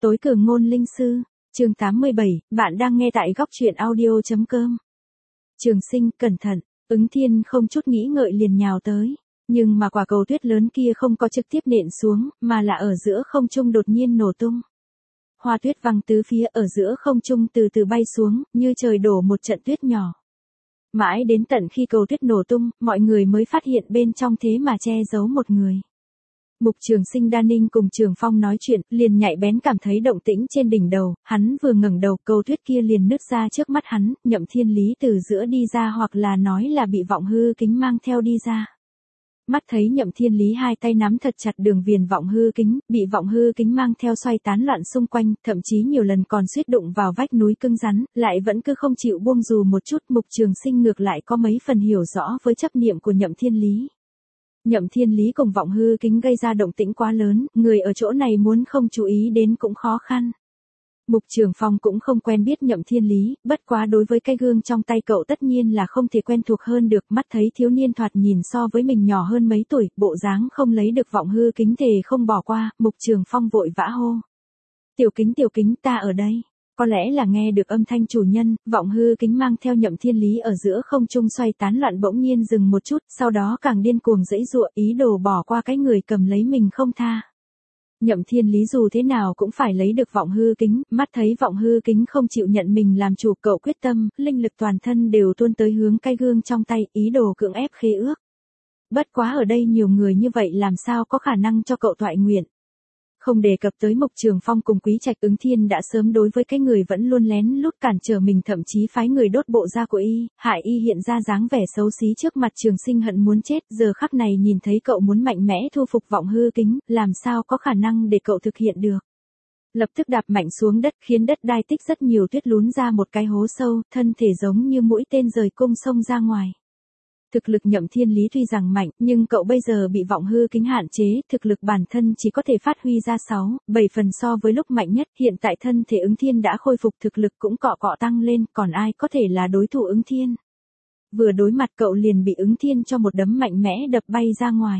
Tối cường ngôn linh sư, chương 87, bạn đang nghe tại góc truyện audio.com. Trường Sinh, cẩn thận, Ứng Thiên không chút nghĩ ngợi liền nhào tới. Nhưng mà quả cầu tuyết lớn kia không có trực tiếp nện xuống, mà là ở giữa không trung đột nhiên nổ tung. Hoa tuyết văng tứ phía ở giữa không trung từ từ bay xuống, như trời đổ một trận tuyết nhỏ. Mãi đến tận khi cầu tuyết nổ tung, mọi người mới phát hiện bên trong thế mà che giấu một người. Mục Trường Sinh Đa Ninh cùng Trường Phong nói chuyện, liền nhạy bén cảm thấy động tĩnh trên đỉnh đầu, hắn vừa ngẩng đầu, cầu tuyết kia liền nứt ra trước mắt hắn, Nhậm Thiên Lý từ giữa đi ra hoặc là nói là bị vọng hư kính mang theo đi ra. Mắt thấy Nhậm Thiên Lý hai tay nắm thật chặt đường viền vọng hư kính, bị vọng hư kính mang theo xoay tán loạn xung quanh, thậm chí nhiều lần còn suýt đụng vào vách núi cứng rắn, lại vẫn cứ không chịu buông dù một chút. Mục Trường Sinh ngược lại có mấy phần hiểu rõ với chấp niệm của Nhậm Thiên Lý. Nhậm Thiên Lý cùng vọng hư kính gây ra động tĩnh quá lớn, người ở chỗ này muốn không chú ý đến cũng khó khăn. Mục Trường Phong cũng không quen biết Nhậm Thiên Lý, bất quá đối với cái gương trong tay cậu tất nhiên là không thể quen thuộc hơn được. Mắt thấy thiếu niên thoạt nhìn so với mình nhỏ hơn mấy tuổi, bộ dáng không lấy được vọng hư kính thề không bỏ qua, Mục Trường Phong vội vã hô. Tiểu kính ta ở đây. Có lẽ là nghe được âm thanh chủ nhân, vọng hư kính mang theo Nhậm Thiên Lý ở giữa không trung xoay tán loạn bỗng nhiên dừng một chút, sau đó càng điên cuồng giãy giụa, ý đồ bỏ qua cái người cầm lấy mình không tha. Nhậm Thiên Lý dù thế nào cũng phải lấy được vọng hư kính, mắt thấy vọng hư kính không chịu nhận mình làm chủ, cậu quyết tâm, linh lực toàn thân đều tuôn tới hướng cái gương trong tay, ý đồ cưỡng ép khế ước. Bất quá ở đây nhiều người như vậy làm sao có khả năng cho cậu toại nguyện. Không đề cập tới Mục Trường Phong cùng Quý Trạch, Ứng Thiên đã sớm đối với cái người vẫn luôn lén lút cản trở mình, thậm chí phái người đốt bộ da của y, hại y hiện ra dáng vẻ xấu xí trước mặt Trường Sinh hận muốn chết. Giờ khắc này nhìn thấy cậu muốn mạnh mẽ thu phục vọng hư kính, làm sao có khả năng để cậu thực hiện được. Lập tức đạp mạnh xuống đất, khiến đất đai tích rất nhiều tuyết lún ra một cái hố sâu, thân thể giống như mũi tên rời cung xông ra ngoài. Thực lực Nhậm Thiên Lý tuy rằng mạnh, nhưng cậu bây giờ bị vọng hư kính hạn chế, thực lực bản thân chỉ có thể phát huy ra 6-7 phần so với lúc mạnh nhất. Hiện tại thân thể Ứng Thiên đã khôi phục, thực lực cũng cọ cọ tăng lên, còn ai có thể là đối thủ Ứng Thiên. Vừa đối mặt cậu liền bị Ứng Thiên cho một đấm mạnh mẽ đập bay ra ngoài.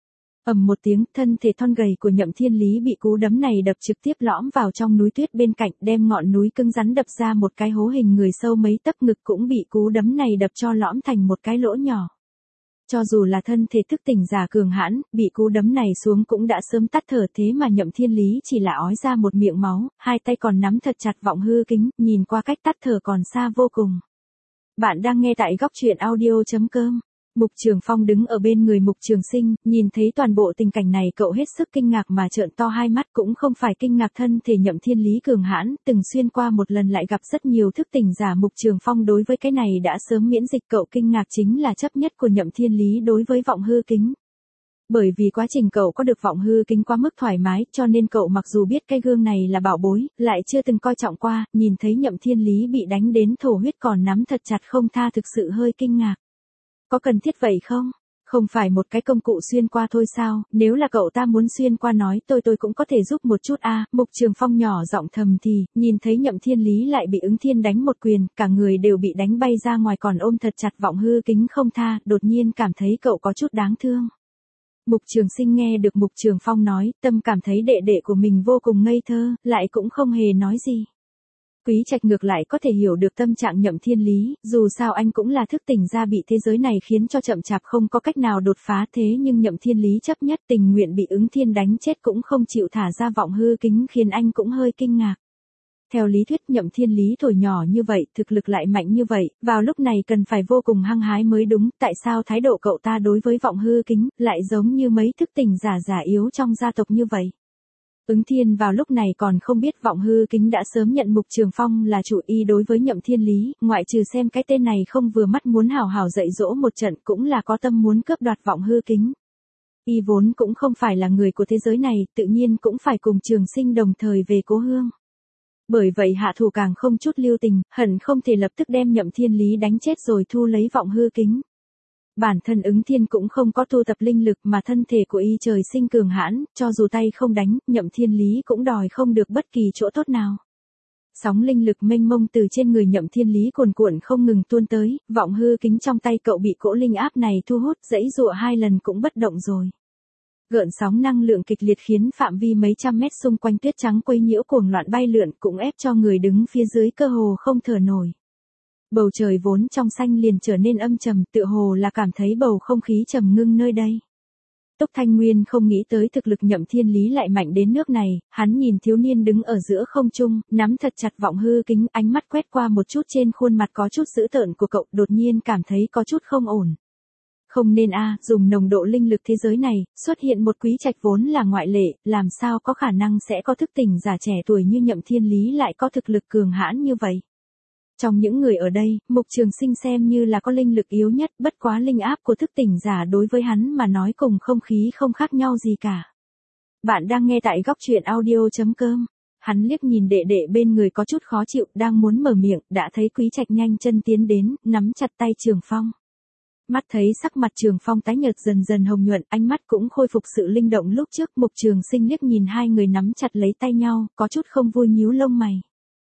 Ầm một tiếng, thân thể thon gầy của Nhậm Thiên Lý bị cú đấm này đập trực tiếp lõm vào trong núi tuyết bên cạnh, đem ngọn núi cứng rắn đập ra một cái hố hình người sâu mấy tấc, ngực cũng bị cú đấm này đập cho lõm thành một cái lỗ nhỏ. Cho dù là thân thể thức tỉnh giả cường hãn, bị cú đấm này xuống cũng đã sớm tắt thở, thế mà Nhậm Thiên Lý chỉ là ói ra một miệng máu, hai tay còn nắm thật chặt vọng hư kính, nhìn qua cách tắt thở còn xa vô cùng. Bạn đang nghe tại góc truyện audio.com. Mục Trường Phong đứng ở bên người Mục Trường Sinh, nhìn thấy toàn bộ tình cảnh này cậu hết sức kinh ngạc mà trợn to hai mắt, cũng không phải kinh ngạc thân thể Nhậm Thiên Lý cường hãn, từng xuyên qua một lần lại gặp rất nhiều thức tỉnh giả. Mục Trường Phong đối với cái này đã sớm miễn dịch, cậu kinh ngạc chính là chấp nhất của Nhậm Thiên Lý đối với vọng hư kính. Bởi vì quá trình cậu có được vọng hư kính quá mức thoải mái, cho nên cậu mặc dù biết cái gương này là bảo bối, lại chưa từng coi trọng qua, nhìn thấy Nhậm Thiên Lý bị đánh đến thổ huyết còn nắm thật chặt không tha, thực sự hơi kinh ngạc. Có cần thiết vậy không? Không phải một cái công cụ xuyên qua thôi sao? Nếu là cậu ta muốn xuyên qua nói tôi cũng có thể giúp một chút a. Mục Trường Phong nhỏ giọng thầm thì, nhìn thấy Nhậm Thiên Lý lại bị Ứng Thiên đánh một quyền, cả người đều bị đánh bay ra ngoài còn ôm thật chặt vọng hư kính không tha, đột nhiên cảm thấy cậu có chút đáng thương. Mục Trường Sinh nghe được Mục Trường Phong nói, tâm cảm thấy đệ đệ của mình vô cùng ngây thơ, lại cũng không hề nói gì. Quý Trạch ngược lại có thể hiểu được tâm trạng Nhậm Thiên Lý, dù sao anh cũng là thức tỉnh ra bị thế giới này khiến cho chậm chạp không có cách nào đột phá, thế nhưng Nhậm Thiên Lý chấp nhất tình nguyện bị Ứng Thiên đánh chết cũng không chịu thả ra vọng hư kính, khiến anh cũng hơi kinh ngạc. Theo lý thuyết Nhậm Thiên Lý thổi nhỏ như vậy, thực lực lại mạnh như vậy, vào lúc này cần phải vô cùng hăng hái mới đúng, tại sao thái độ cậu ta đối với vọng hư kính lại giống như mấy thức tỉnh giả già yếu trong gia tộc như vậy? Ứng Thiên vào lúc này còn không biết vọng hư kính đã sớm nhận Mục Trường Phong là chủ, y đối với Nhậm Thiên Lý, ngoại trừ xem cái tên này không vừa mắt muốn hào hào dạy dỗ một trận, cũng là có tâm muốn cướp đoạt vọng hư kính. Y vốn cũng không phải là người của thế giới này, tự nhiên cũng phải cùng Trường Sinh đồng thời về cố hương. Bởi vậy hạ thủ càng không chút lưu tình, hận không thể lập tức đem Nhậm Thiên Lý đánh chết rồi thu lấy vọng hư kính. Bản thân Ứng Thiên cũng không có tu tập linh lực mà thân thể của y trời sinh cường hãn, cho dù tay không đánh, Nhậm Thiên Lý cũng đòi không được bất kỳ chỗ tốt nào. Sóng linh lực mênh mông từ trên người Nhậm Thiên Lý cuồn cuộn không ngừng tuôn tới, vọng hư kính trong tay cậu bị cỗ linh áp này thu hút, giãy giụa 2 lần cũng bất động rồi. Gợn sóng năng lượng kịch liệt khiến phạm vi mấy trăm mét xung quanh tuyết trắng quấy nhiễu cuồng loạn bay lượn, cũng ép cho người đứng phía dưới cơ hồ không thở nổi. Bầu trời vốn trong xanh liền trở nên âm trầm, tựa hồ là cảm thấy bầu không khí trầm ngưng nơi đây. Túc Thanh Nguyên không nghĩ tới thực lực Nhậm Thiên Lý lại mạnh đến nước này, hắn nhìn thiếu niên đứng ở giữa không trung, nắm thật chặt vọng hư kính, ánh mắt quét qua một chút trên khuôn mặt có chút dữ tợn của cậu, đột nhiên cảm thấy có chút không ổn. Không nên dùng nồng độ linh lực thế giới này, xuất hiện một quý trạch vốn là ngoại lệ, làm sao có khả năng sẽ có thức tỉnh giả trẻ tuổi như Nhậm Thiên Lý lại có thực lực cường hãn như vậy. Trong những người ở đây, Mục Trường Sinh xem như là có linh lực yếu nhất, bất quá linh áp của thức tỉnh giả đối với hắn mà nói cùng không khí không khác nhau gì cả. Bạn đang nghe tại góc truyện audio.com. Hắn liếc nhìn đệ đệ bên người có chút khó chịu, đang muốn mở miệng, đã thấy Quý Trạch nhanh chân tiến đến, nắm chặt tay Trường Phong. Mắt thấy sắc mặt Trường Phong tái nhợt dần dần hồng nhuận, ánh mắt cũng khôi phục sự linh động lúc trước. Mục Trường Sinh liếc nhìn hai người nắm chặt lấy tay nhau, có chút không vui nhíu lông mày.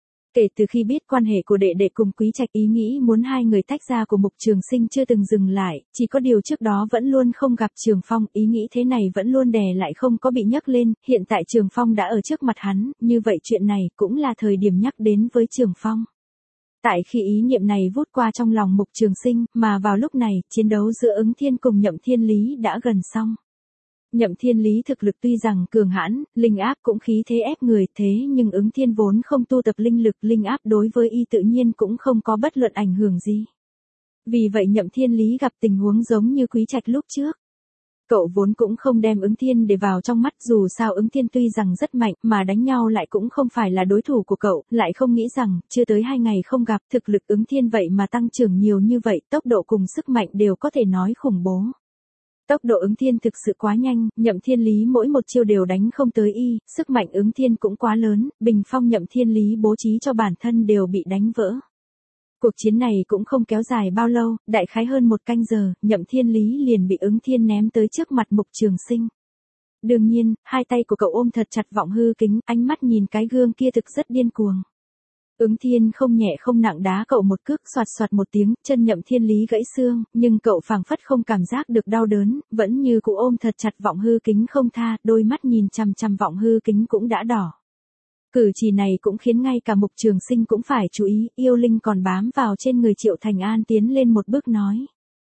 Kể từ khi biết quan hệ của đệ đệ cùng Quý Trạch, ý nghĩ muốn hai người tách ra của Mục Trường Sinh chưa từng dừng lại, chỉ có điều trước đó vẫn luôn không gặp Trường Phong, ý nghĩ thế này vẫn luôn đè lại không có bị nhắc lên, hiện tại Trường Phong đã ở trước mặt hắn, như vậy chuyện này cũng là thời điểm nhắc đến với Trường Phong. Tại khi ý niệm này vút qua trong lòng Mục Trường Sinh, mà vào lúc này, chiến đấu giữa Ứng Thiên cùng Nhậm Thiên Lý đã gần xong. Nhậm Thiên Lý thực lực tuy rằng cường hãn, linh áp cũng khí thế ép người, thế nhưng Ứng Thiên vốn không tu tập linh lực, linh áp đối với y tự nhiên cũng không có bất luận ảnh hưởng gì. Vì vậy Nhậm Thiên Lý gặp tình huống giống như Quý Trạch lúc trước. Cậu vốn cũng không đem Ứng Thiên để vào trong mắt, dù sao Ứng Thiên tuy rằng rất mạnh mà đánh nhau lại cũng không phải là đối thủ của cậu, lại không nghĩ rằng, chưa tới 2 ngày không gặp, thực lực Ứng Thiên vậy mà tăng trưởng nhiều như vậy, tốc độ cùng sức mạnh đều có thể nói khủng bố. Tốc độ Ứng Thiên thực sự quá nhanh, Nhậm Thiên Lý mỗi một chiêu đều đánh không tới y, sức mạnh Ứng Thiên cũng quá lớn, bình phong Nhậm Thiên Lý bố trí cho bản thân đều bị đánh vỡ. Cuộc chiến này cũng không kéo dài bao lâu, đại khái hơn 1 canh giờ, Nhậm Thiên Lý liền bị Ứng Thiên ném tới trước mặt Mục Trường Sinh. Đương nhiên, hai tay của cậu ôm thật chặt vọng hư kính, ánh mắt nhìn cái gương kia thực rất điên cuồng. Ứng Thiên không nhẹ không nặng đá cậu một cước, xoạt xoạt một tiếng, chân Nhậm Thiên Lý gãy xương, nhưng cậu phảng phất không cảm giác được đau đớn, vẫn như cũ ôm thật chặt vọng hư kính không tha, đôi mắt nhìn chằm chằm vọng hư kính cũng đã đỏ. Cử chỉ này cũng khiến ngay cả Mục Trường Sinh cũng phải chú ý, yêu linh còn bám vào trên người Triệu Thành An tiến lên một bước nói.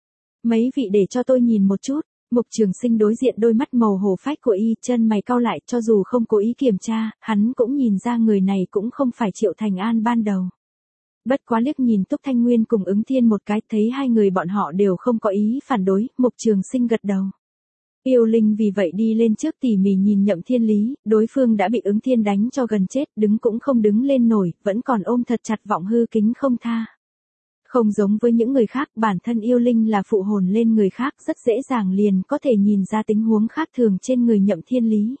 Mấy vị để cho tôi nhìn một chút. Mục Trường Sinh đối diện đôi mắt màu hổ phách của y, chân mày cau lại, cho dù không cố ý kiểm tra, hắn cũng nhìn ra người này cũng không phải Triệu Thành An ban đầu. Bất quá liếc nhìn Túc Thanh Nguyên cùng Ứng Thiên một cái, thấy hai người bọn họ đều không có ý phản đối, Mục Trường Sinh gật đầu. Yêu linh vì vậy đi lên trước tỉ mỉ nhìn Nhậm Thiên Lý, đối phương đã bị Ứng Thiên đánh cho gần chết, đứng cũng không đứng lên nổi, vẫn còn ôm thật chặt vọng hư kính không tha. Không giống với những người khác, bản thân yêu linh là phụ hồn lên người khác, rất dễ dàng liền có thể nhìn ra tình huống khác thường trên người Nhậm Thiên Lý.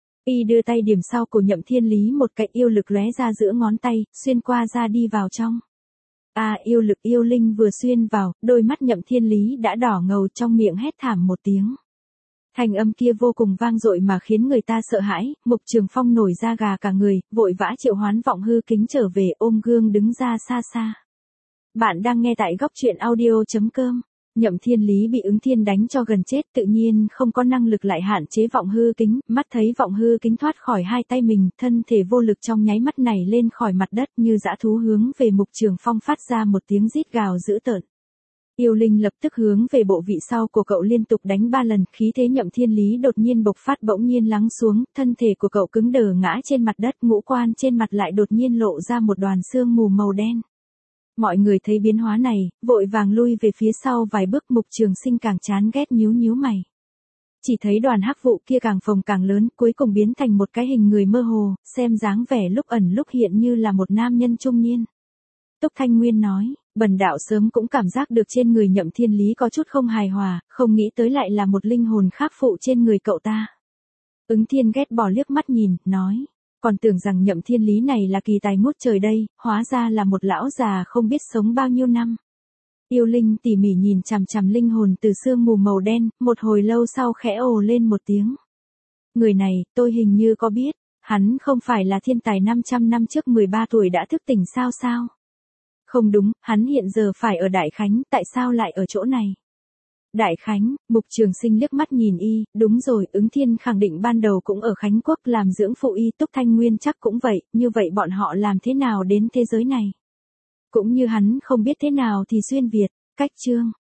Y đưa tay điểm sau của Nhậm Thiên Lý một cái, yêu lực lóe ra giữa ngón tay, xuyên qua ra đi vào trong. Yêu lực yêu linh vừa xuyên vào, đôi mắt Nhậm Thiên Lý đã đỏ ngầu, trong miệng hét thảm một tiếng. Thanh âm kia vô cùng vang dội mà khiến người ta sợ hãi, Mục Trường Phong nổi da gà cả người, vội vã triệu hoán vọng hư kính trở về, ôm gương đứng ra xa xa. Bạn đang nghe tại góc truyện audio.com. Nhậm Thiên Lý bị Ứng Thiên đánh cho gần chết, tự nhiên không có năng lực lại hạn chế vọng hư kính, mắt thấy vọng hư kính thoát khỏi hai tay mình, thân thể vô lực trong nháy mắt này lên khỏi mặt đất như dã thú hướng về Mục Trường Phong phát ra một tiếng rít gào dữ tợn. Yêu linh lập tức hướng về bộ vị sau của cậu liên tục đánh 3 lần, khí thế Nhậm Thiên Lý đột nhiên bộc phát bỗng nhiên lắng xuống, thân thể của cậu cứng đờ ngã trên mặt đất, ngũ quan trên mặt lại đột nhiên lộ ra một đoàn sương mù màu đen. Mọi người thấy biến hóa này, vội vàng lui về phía sau vài bước, Mục Trường Sinh càng chán ghét nhíu nhíu mày. Chỉ thấy đoàn hắc vụ kia càng phồng càng lớn, cuối cùng biến thành một cái hình người mơ hồ, xem dáng vẻ lúc ẩn lúc hiện như là một nam nhân trung niên. Túc Thanh Nguyên nói, bần đạo sớm cũng cảm giác được trên người Nhậm Thiên Lý có chút không hài hòa, không nghĩ tới lại là một linh hồn khác phụ trên người cậu ta. Ứng Thiên ghét bỏ liếc mắt nhìn, nói, còn tưởng rằng Nhậm Thiên Lý này là kỳ tài ngút trời đây, hóa ra là một lão già không biết sống bao nhiêu năm. Yêu linh tỉ mỉ nhìn chằm chằm linh hồn từ sương mù màu đen, một hồi lâu sau khẽ ồ lên một tiếng. Người này, tôi hình như có biết, hắn không phải là thiên tài 500 năm trước 13 tuổi đã thức tỉnh sao? Không đúng, hắn hiện giờ phải ở Đại Khánh, tại sao lại ở chỗ này? Đại Khánh, Mục Trường Sinh liếc mắt nhìn y, đúng rồi, Ứng Thiên khẳng định ban đầu cũng ở Khánh Quốc làm dưỡng phụ y, Túc Thanh Nguyên chắc cũng vậy, như vậy bọn họ làm thế nào đến thế giới này? Cũng như hắn không biết thế nào thì xuyên Việt, cách chương.